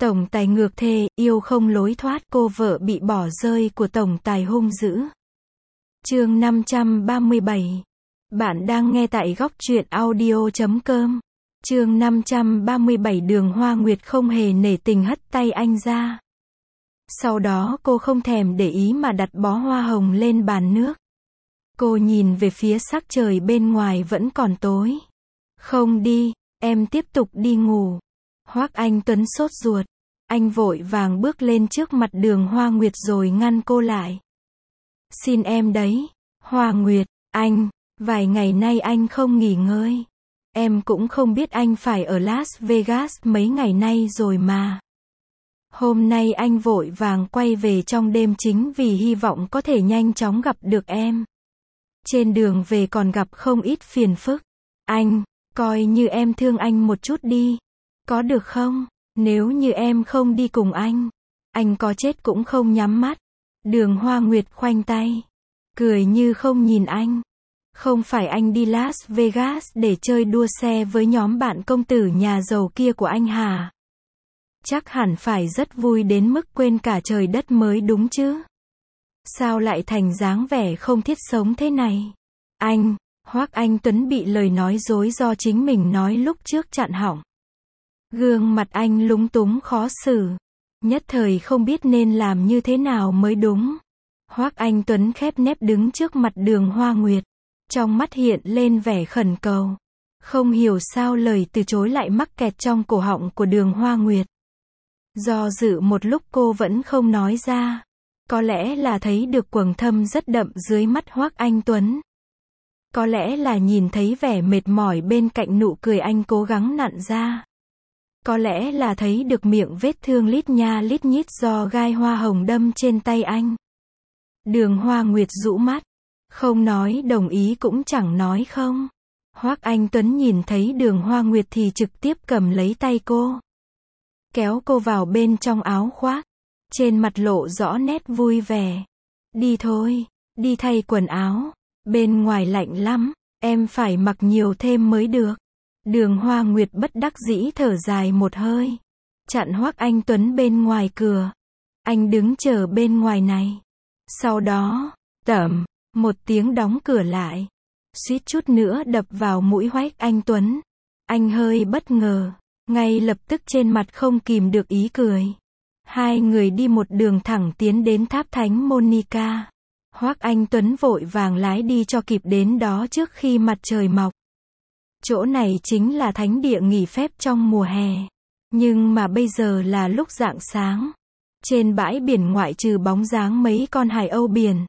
Tổng tài ngược thê, yêu không lối thoát, cô vợ bị bỏ rơi của tổng tài hung dữ. Chương 537. Bạn đang nghe tại góc truyện audio.com. Chương 537. Đường Hoa Nguyệt không hề nể tình hất tay anh ra. Sau đó cô không thèm để ý mà đặt bó hoa hồng lên bàn nước. Cô nhìn về phía sắc trời bên ngoài vẫn còn tối. Không đi, em tiếp tục đi ngủ. Hoắc Anh Tuấn sốt ruột. Anh vội vàng bước lên trước mặt Đường Hoa Nguyệt rồi ngăn cô lại. Xin em đấy, Hoa Nguyệt, anh, vài ngày nay anh không nghỉ ngơi. Em cũng không biết anh phải ở Las Vegas mấy ngày nay rồi mà. Hôm nay anh vội vàng quay về trong đêm chính vì hy vọng có thể nhanh chóng gặp được em. Trên đường về còn gặp không ít phiền phức. Anh, coi như em thương anh một chút đi. Có được không? Nếu như em không đi cùng anh có chết cũng không nhắm mắt. Đường Hoa Nguyệt khoanh tay, cười như không nhìn anh. Không phải anh đi Las Vegas để chơi đua xe với nhóm bạn công tử nhà giàu kia của anh hả? Chắc hẳn phải rất vui đến mức quên cả trời đất mới đúng chứ. Sao lại thành dáng vẻ không thiết sống thế này? Anh, Hoắc Anh Tuấn bị lời nói dối do chính mình nói lúc trước chặn họng. Gương mặt anh lúng túng khó xử. Nhất thời không biết nên làm như thế nào mới đúng. Hoắc Anh Tuấn khép nép đứng trước mặt Đường Hoa Nguyệt. Trong mắt hiện lên vẻ khẩn cầu. Không hiểu sao lời từ chối lại mắc kẹt trong cổ họng của Đường Hoa Nguyệt. Do dự một lúc cô vẫn không nói ra. Có lẽ là thấy được quầng thâm rất đậm dưới mắt Hoắc Anh Tuấn. Có lẽ là nhìn thấy vẻ mệt mỏi bên cạnh nụ cười anh cố gắng nặn ra. Có lẽ là thấy được miệng vết thương lít nha lít nhít do gai hoa hồng đâm trên tay anh. Đường Hoa Nguyệt rũ mắt. Không nói đồng ý cũng chẳng nói không. Hoắc Anh Tuấn nhìn thấy Đường Hoa Nguyệt thì trực tiếp cầm lấy tay cô. Kéo cô vào bên trong áo khoác. Trên mặt lộ rõ nét vui vẻ. Đi thôi, đi thay quần áo. Bên ngoài lạnh lắm, em phải mặc nhiều thêm mới được. Đường Hoa Nguyệt bất đắc dĩ thở dài một hơi. Chặn Hoắc Anh Tuấn bên ngoài cửa. Anh đứng chờ bên ngoài này. Sau đó, tẩm, một tiếng đóng cửa lại. Suýt chút nữa đập vào mũi Hoắc Anh Tuấn. Anh hơi bất ngờ. Ngay lập tức trên mặt không kìm được ý cười. Hai người đi một đường thẳng tiến đến tháp Thánh Monica. Hoắc Anh Tuấn vội vàng lái đi cho kịp đến đó trước khi mặt trời mọc. Chỗ này chính là thánh địa nghỉ phép trong mùa hè. Nhưng mà bây giờ là lúc rạng sáng. Trên bãi biển ngoại trừ bóng dáng mấy con hải âu biển.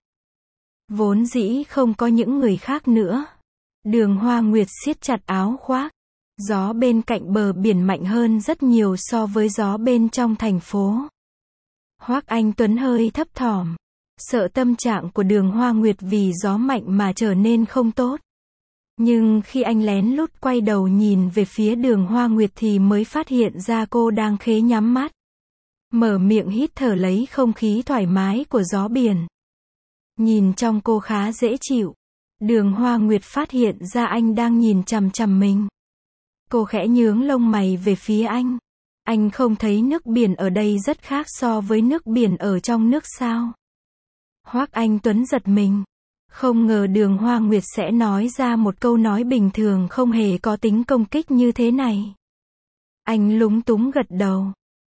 Vốn dĩ không có những người khác nữa. Đường Hoa Nguyệt siết chặt áo khoác. Gió bên cạnh bờ biển mạnh hơn rất nhiều so với gió bên trong thành phố. Hoắc Anh Tuấn hơi thấp thỏm. Sợ tâm trạng của Đường Hoa Nguyệt vì gió mạnh mà trở nên không tốt. Nhưng khi anh lén lút quay đầu nhìn về phía Đường Hoa Nguyệt thì mới phát hiện ra cô đang khế nhắm mắt. Mở miệng hít thở lấy không khí thoải mái của gió biển. Nhìn trong cô khá dễ chịu. Đường Hoa Nguyệt phát hiện ra anh đang nhìn chằm chằm mình. Cô khẽ nhướng lông mày về phía anh. Anh không thấy nước biển ở đây rất khác so với nước biển ở trong nước sao? Hoắc Anh Tuấn giật mình. Không ngờ Đường Hoa Nguyệt sẽ nói ra một câu nói bình thường không hề có tính công kích như thế này. Anh lúng túng gật đầu.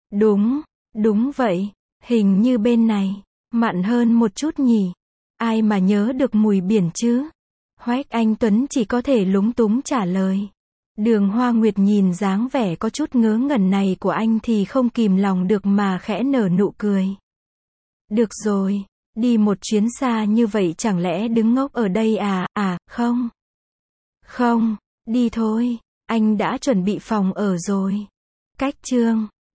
Đúng vậy, hình như bên này, mặn hơn một chút nhỉ. Ai mà nhớ được mùi biển chứ? Hoắc Anh Tuấn chỉ có thể lúng túng trả lời. Đường Hoa Nguyệt nhìn dáng vẻ có chút ngớ ngẩn này của anh thì không kìm lòng được mà khẽ nở nụ cười. Được rồi, đi một chuyến xa như vậy chẳng lẽ đứng ngốc ở đây à? Không. Không, đi thôi, anh đã chuẩn bị phòng ở rồi. Cách chương